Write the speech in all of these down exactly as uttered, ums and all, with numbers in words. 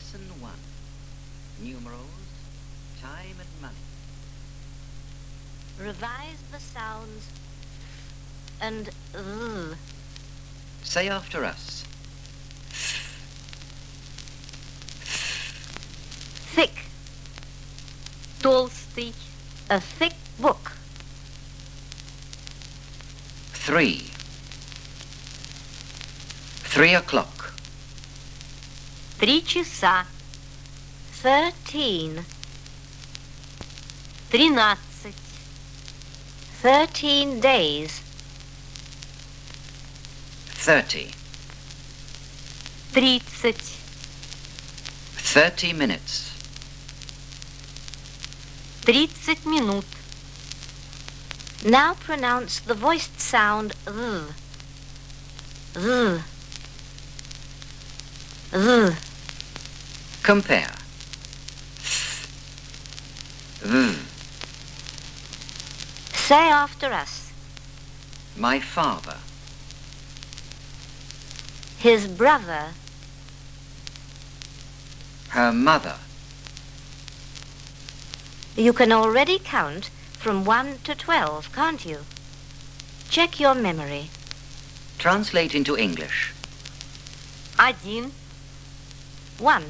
Lesson one. Numerals, time and money. Revise the sounds and th. Say after us. Thick. Толстый. A thick book. Three. Three o'clock. Три часа. Thirteen. Тринадцать. Thirteen days. Thirty. Тридцать. Thirty minutes. Тридцать минут. Now pronounce the voiced sound th. Th. Th. Compare. Th. Say after us. My father. His brother. Her mother. You can already count from one to twelve, can't you? Check your memory. Translate into English. Один. One.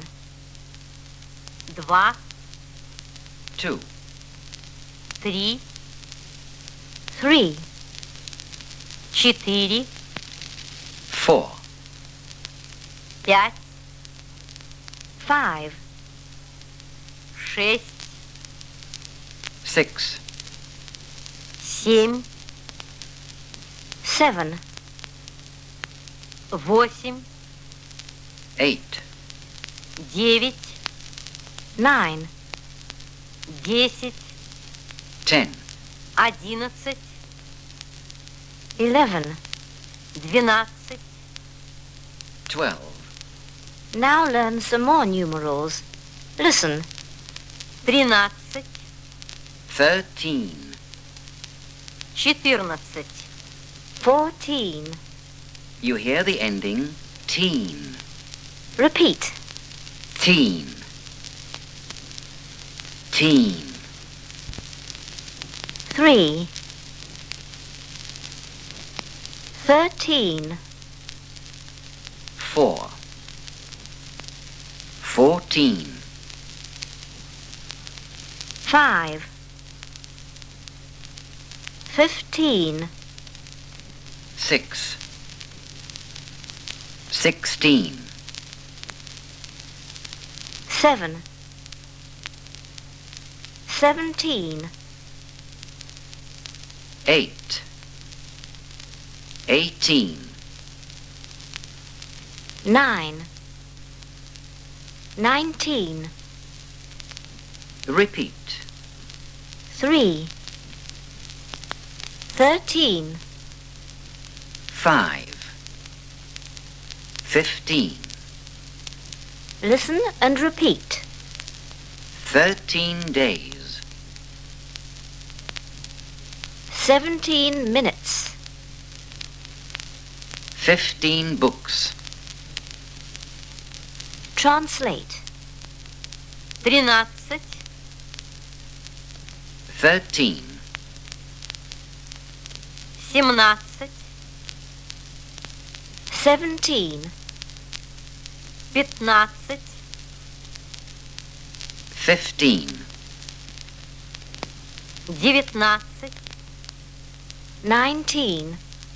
Два. Two. Три. Three. Четыре. Four. Пять. Five. Шесть. Six. Семь. Seven. Восемь. Eight. Девять. Nine. Десять. Ten. Одиннадцать. Eleven. Двенадцать. Twelve. Now learn some more numerals. Listen. Тринадцать. Thirteen. Четырнадцать. Fourteen. You hear the ending teen. Repeat. Teen. Teen. Three. Thirteen. Four. Fourteen. Five. Fifteen. Six. Sixteen. Seven. Seventeen. Eight. Eighteen. Nine. Nineteen. Repeat. Three. Thirteen. Five. Fifteen. Listen and repeat. Thirteen days. Seventeen minutes. Fifteen books. Translate. Тринадцать. Thirteen. Семнадцать. Seventeen. Пятнадцать. Fifteen. Девятнадцать. Nineteen.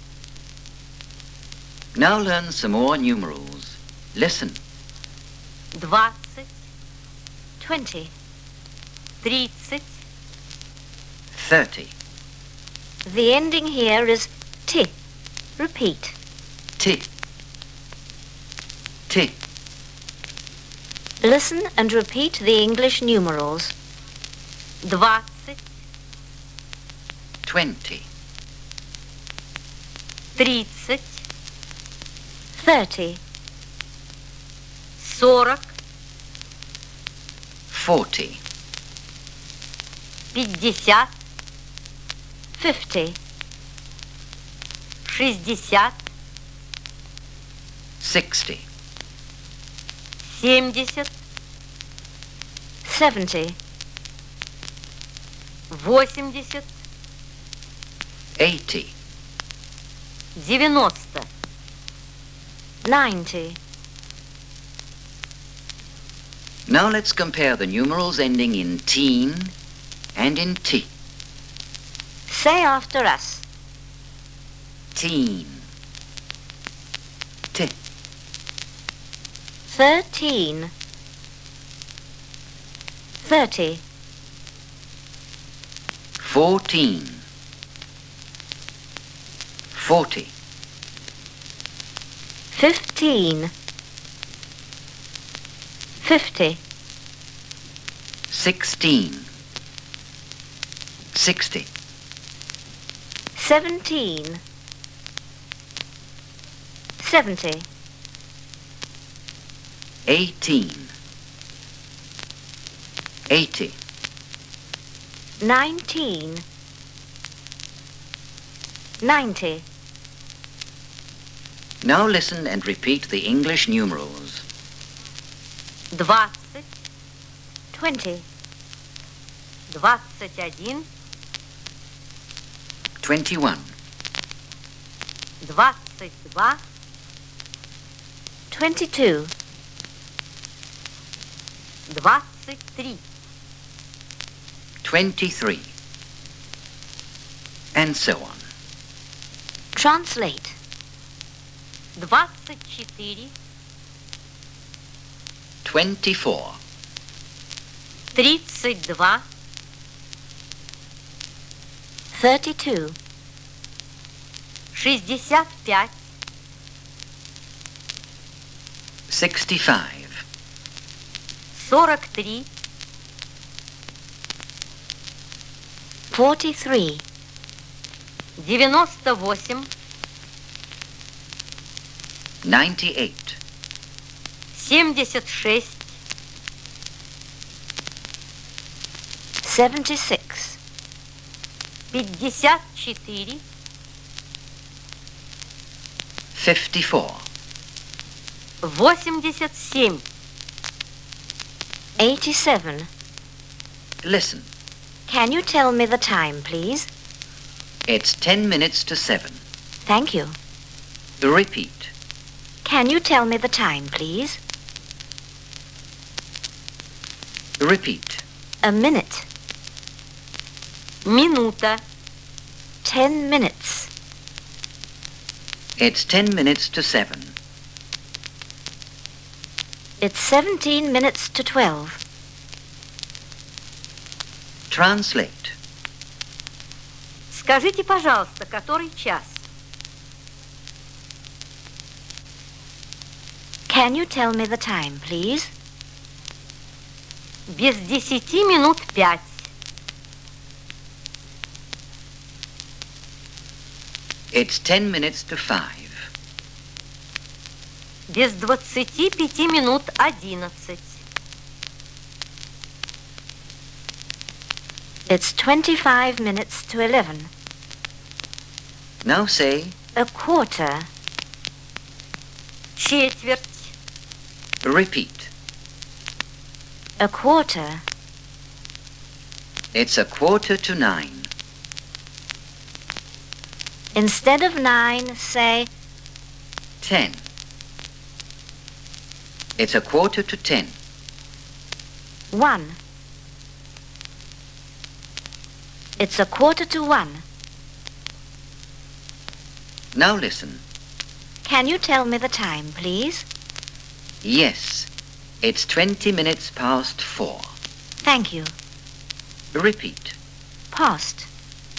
Now learn some more numerals. Listen. Двадцать. Twenty. Тридцать. Thirty. The ending here is T. Repeat. T. T. Listen and repeat the English numerals. Двадцать. Twenty. Тридцать. Thirty. Сорок. Forty. Пятьдесят. Fifty. Шестьдесят. Sixty. Семьдесят. Seventy. Восемьдесят. Eighty. Девяносто. Ninety. Now let's compare the numerals ending in teen and in T. Say after us. Teen. T. Thirteen. Thirty. Fourteen. Forty. Fifteen. Fifty. Sixteen. Sixty. Seventeen. Seventy. Eighteen. Eighty. Nineteen. Ninety. Now listen and repeat the English numerals. Двадцать. Twenty. Двадцать один. Twenty-one. Двадцать два. Twenty-two. Двадцать три. Twenty-three. And so on. Translate. Двадцать четыре. Twenty-four. Тридцать два. Thirty-two. Шестьдесят пять. Sixty-five. Сорок три. Forty-three. Девяносто восемь. Ninety-eight. Семьдесят шесть. Seventy-six. Пятьдесят четыре. Fifty-four. Восемьдесят семь. Eighty-seven. Listen. Can you tell me the time, please? It's ten minutes to seven. Thank you. Repeat. Can you tell me the time, please? Repeat. A minute. Минута. Ten minutes. It's ten minutes to seven. It's seventeen minutes to twelve. Translate. Скажите, пожалуйста, который час? Can you tell me the time, please? Без десяти минут пять. It's ten minutes to five. Без двадцати пяти минут одиннадцать. It's twenty-five minutes to eleven. Now say A quarter. Четверть. repeat. A quarter. It's a quarter to nine. Instead of nine, say Ten. It's a quarter to ten. one. It's a quarter to one. Now listen. Can you tell me the time, please? Yes. It's twenty minutes past four. Thank you. Repeat. Past.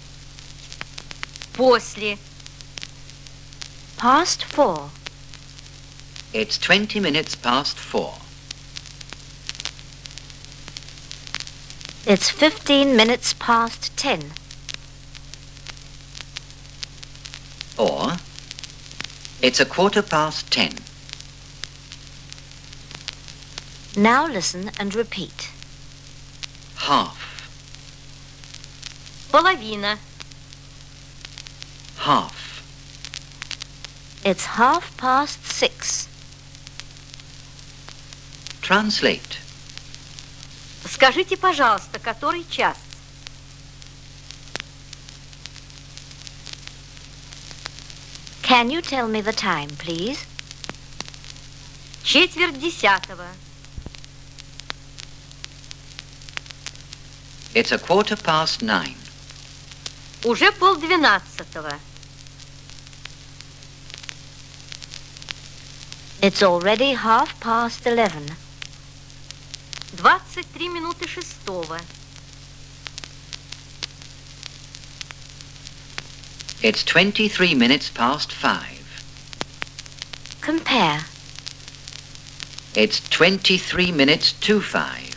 После. Past four. It's twenty minutes past four. It's fifteen minutes past ten. Or, it's a quarter past ten. Now listen and repeat. Half. Половина. Half. It's half past six. Translate. Скажите, пожалуйста, который час? Can you tell me the time, please? Четверть десятого. It's a quarter past nine. Уже полдвенадцатого. It's already half past eleven. Двадцать три минуты шестого. It's twenty-three minutes past five. Compare. It's twenty-three minutes to five.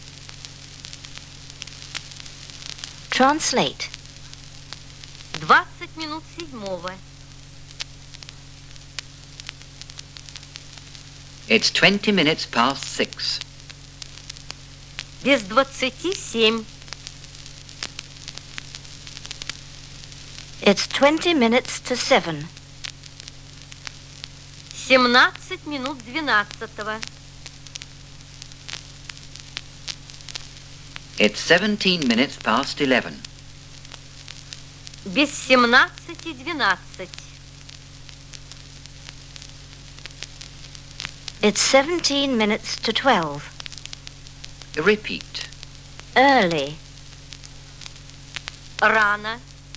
Translate. Двадцать минут седьмого. It's twenty minutes past six. Без двадцати семь. It's twenty minutes to seven. Семнадцать минут двенадцатого. It's seventeen minutes past eleven. Без семнадцати двенадцать. It's seventeen minutes to twelve. Repeat. Early. Рано.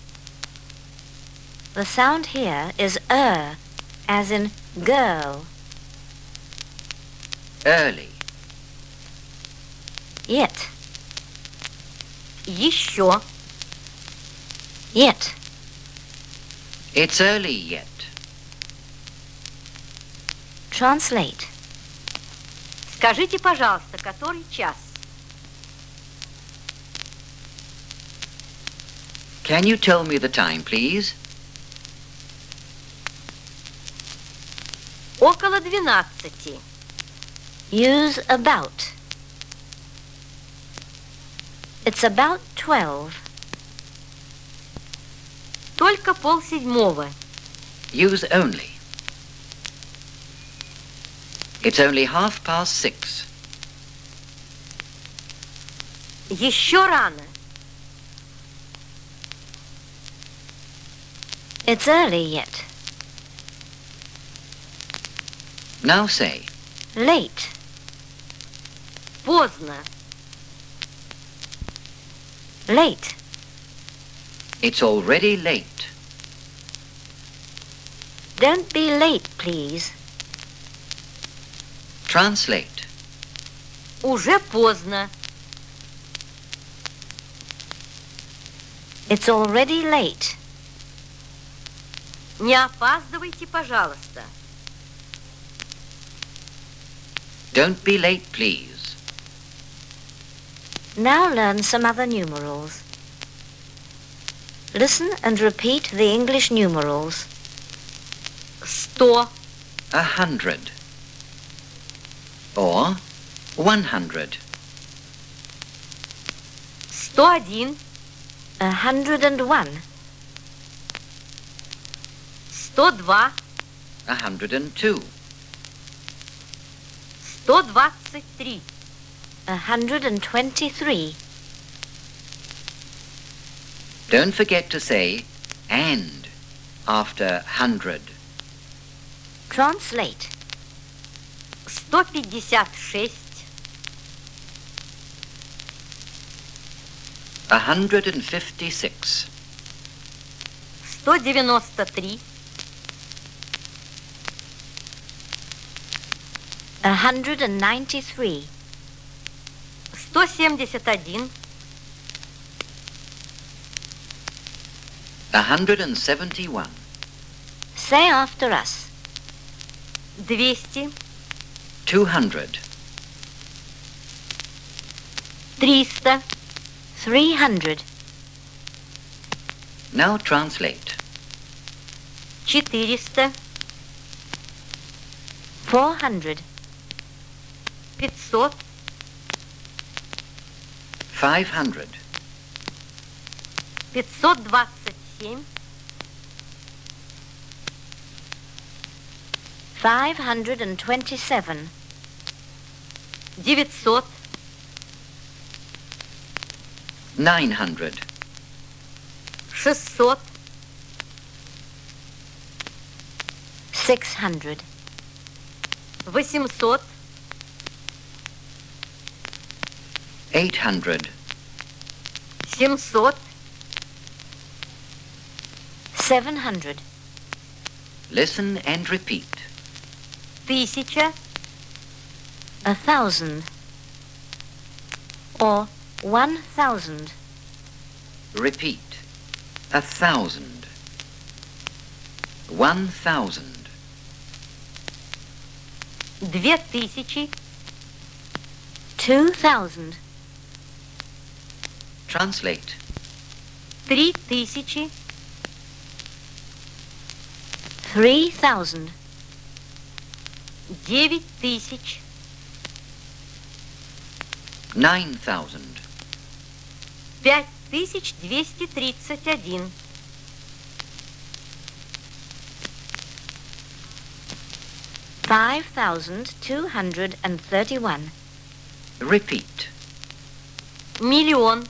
The sound here is er, as in girl. Early. Yet. Еще. Yet. It's early yet. Translate. Скажите, пожалуйста, который час? Can you tell me the time, please? Около двенадцати. Use about. It's about twelve. Только полседьмого. Use only. It's only half past six. Еще рано. It's early yet. Now say, Late. Поздно. Late. it's already late. Don't be late, please. Translate. Уже поздно. It's already late. Не опаздывайте, пожалуйста. Don't be late, please. Now learn some other numerals. Listen and repeat the English numerals. Сто. A hundred. Or one hundred. Сто один. A hundred and one. Сто два. A hundred and two. Сто двадцать три. A hundred and twenty-three. Don't forget to say and after hundred. Translate. Сто пятьдесят шесть. A hundred and fifty-six. Сто девяносто три. A hundred and ninety-three. Сто семьдесят один. A hundred and seventy-one. Say after us. Двести. Two hundred. Триста. Three hundred. Now translate. Четыреста. Four hundred. Пятьсот. Five hundred. Пятьсот двадцать семь. Five hundred and twenty-seven. Девятьсот. Nine hundred. шестьсот, Six hundred. восемьсот, Eight hundred. семьсот, Seven hundred. Listen and repeat. тысяча, A thousand. Or one thousand. Repeat. A thousand. One thousand. две тысячи, Two thousand. Translate. три тысячи, Three thousand. девять тысяч, Nine thousand. пять тысяч двести тридцать один, Five thousand two hundred and thirty-one. Repeat. миллион,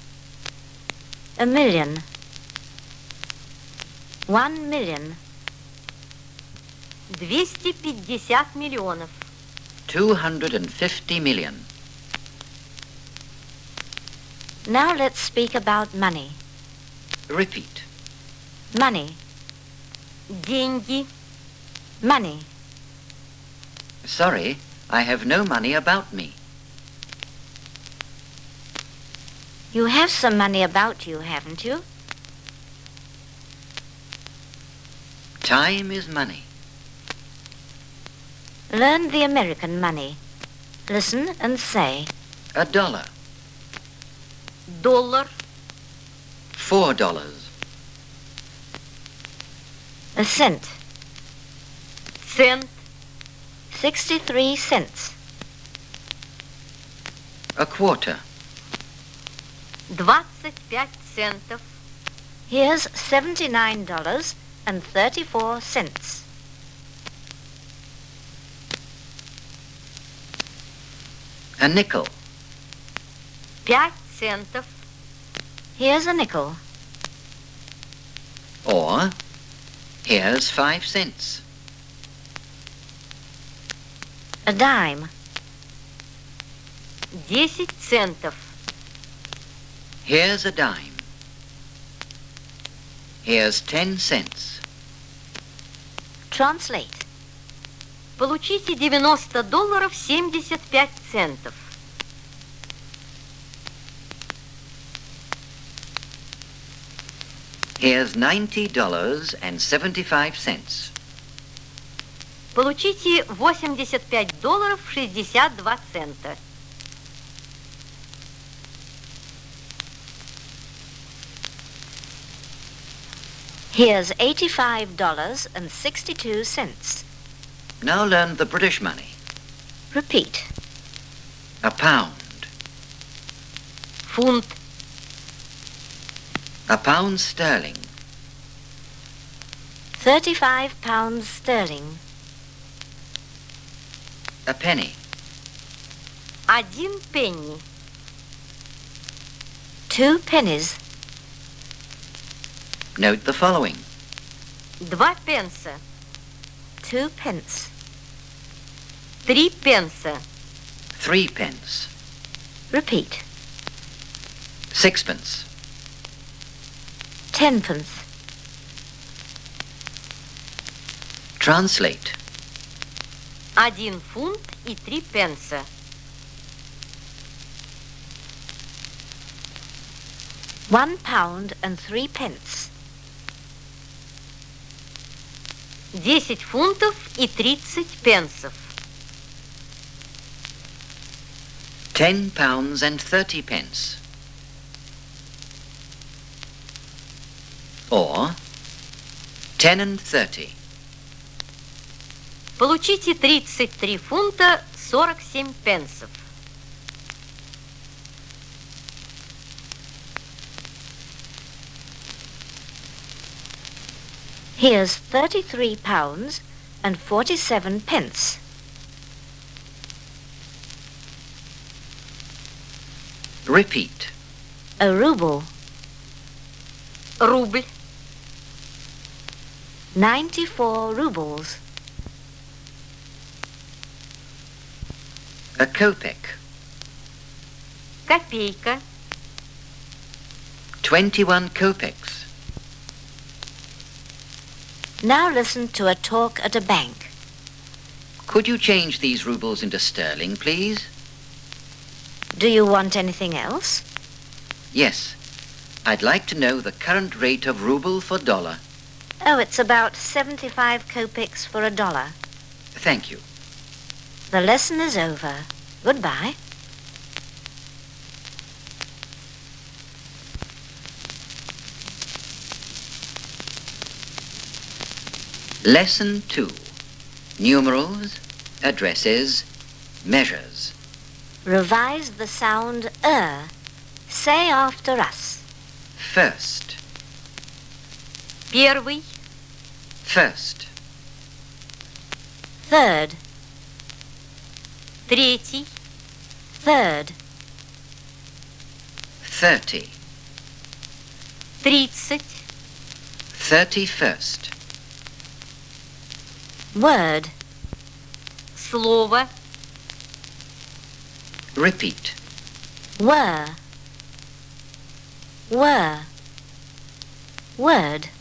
A million. One million. двести пятьдесят миллионов, Two hundred and fifty million. Now let's speak about money. Repeat. Money. деньги, Money. Sorry, I have no money about me. You have some money about you, haven't you? Time is money. Learn the American money. Listen and say. A dollar. доллар, Four dollars. A cent. цент, Sixty-three cents. A quarter. двадцать пять центов, Here's seventy-nine dollars and thirty-four cents. A nickel. пять центов, Here's a nickel. Or, here's five cents. A dime. десять центов, Here's a dime. Here's ten cents. Translate. получите девяносто долларов семьдесят пять центов. Here's ninety dollars and seventy-five cents. Получите восемьдесят пять долларов шестьдесят два цента. Here's eighty-five dollars and sixty-two cents. Now learn the British money. Repeat. A pound. Фунт, A pound sterling. Thirty-five pounds sterling. A penny. один пенни, Two pennies. Note the following. два пенса, Two pence. три пенса, Three pence. Repeat. Sixpence. Tenpence. Translate. один фунт и три пенса. One pound and three pence. десять фунтов и тридцать пенсов. Ten pounds and thirty pence. Or, ten and thirty. Получите тридцать три фунта сорок семь пенсов. Here's thirty-three pounds and forty-seven pence. Repeat. A ruble. Рубль. Ninety-four rubles. A kopeck. Копейка. Twenty-one kopecks. Now listen to a talk at a bank. Could you change these rubles into sterling, please? Do you want anything else? Yes. I'd like to know the current rate of ruble for dollar. Oh, it's about seventy-five kopecks for a dollar. Thank you. The lesson is over. Goodbye. Lesson two. Numerals, addresses, measures. Revise the sound er. Say after us. First. Первый. First. Third. Третий. Third. Thirty. Тридцать. Thirty-first. Word. Слово. Repeat. Were. Were. Word.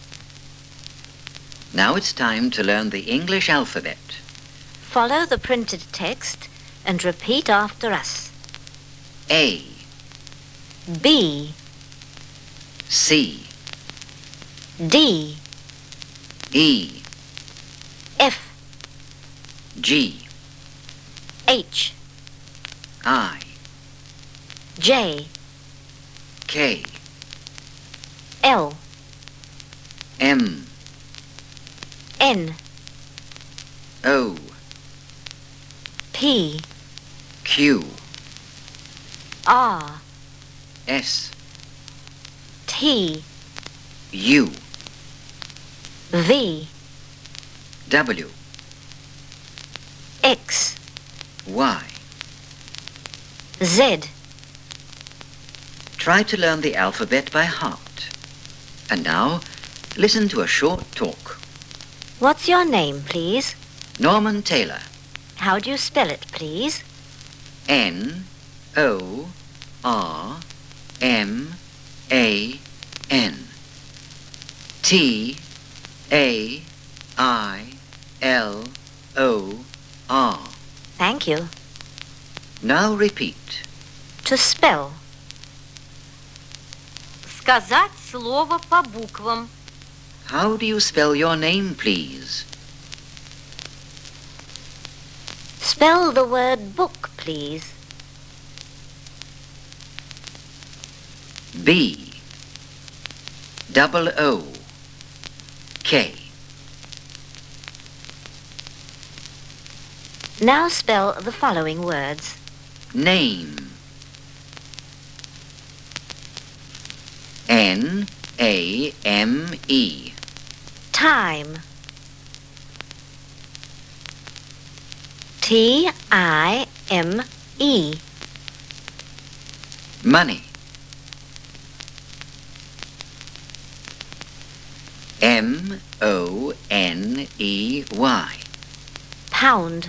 Now it's time to learn the English alphabet. Follow the printed text and repeat after us. A, B. C, D. E, F. G, H. I, J. K, L. M, N. O, P. Q, R. S, T. U, V. W, X. Y. Z. Try to learn the alphabet by heart. And now, listen to a short talk. What's your name, please? Norman Taylor. How do you spell it, please? N, O, R, M, A, N. T, A, I, L, O, R. Thank you. Now repeat. To spell. Сказать слово по буквам. How do you spell your name, please? Spell the word book, please. B, double O, K. Now spell the following words. Name. N, A, M, E. Time. T I M E. Money. M, O, N, E, Y. Pound.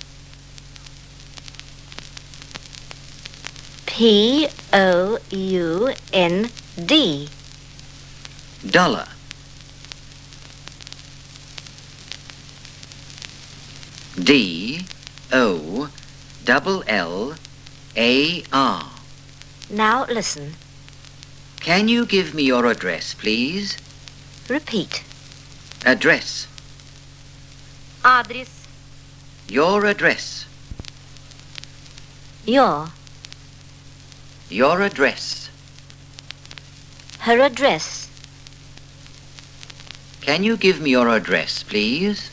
P O U N D. Dollar. D, O, double L, A, R. Now listen. Can you give me your address, please? Repeat. Address. Адрес. Your address. Your. Your address. Her address. Can you give me your address, please?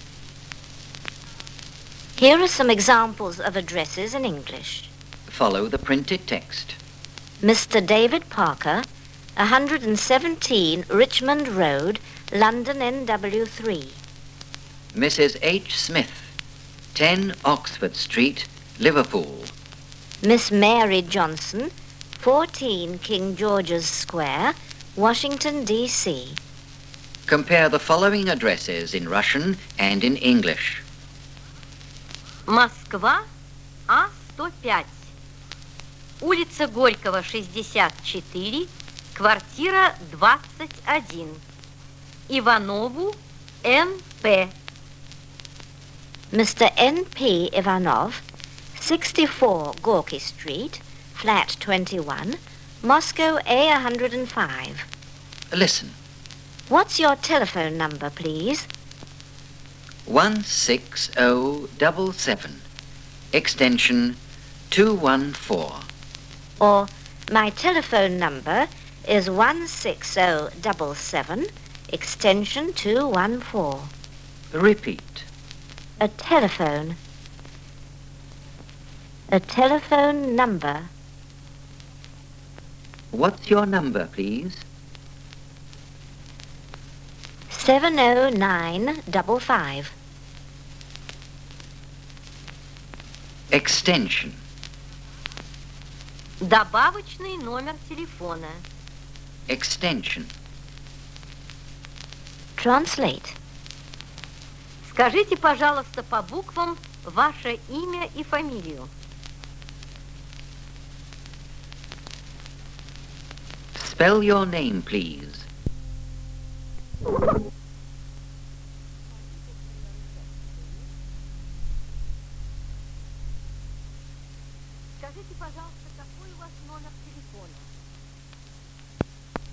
Here are some examples of addresses in English. Follow the printed text. Mister David Parker, one hundred seventeen Richmond Road, London N W three. Missus H. Smith, ten Oxford Street, Liverpool. Miss Mary Johnson, fourteen King George's Square, Washington, D C Compare the following addresses in Russian and in English. Москва, А сто пять. Улица Горького, шестьдесят четыре, квартира двадцать один. Иванову, Н П. Mister N P Ivanov, sixty-four Gorky Street, flat twenty-one, Moscow A one hundred five. Listen. What's your telephone number, please? one six zero seven seven, extension two one four. Or, my telephone number is one six zero seven seven, extension two one four. Repeat. A telephone. A telephone number. What's your number, please? seven oh nine five five. Extension. Добавочный номер телефона. Extension. Translate. Скажите, пожалуйста, по буквам ваше имя и фамилию. Spell your name, please.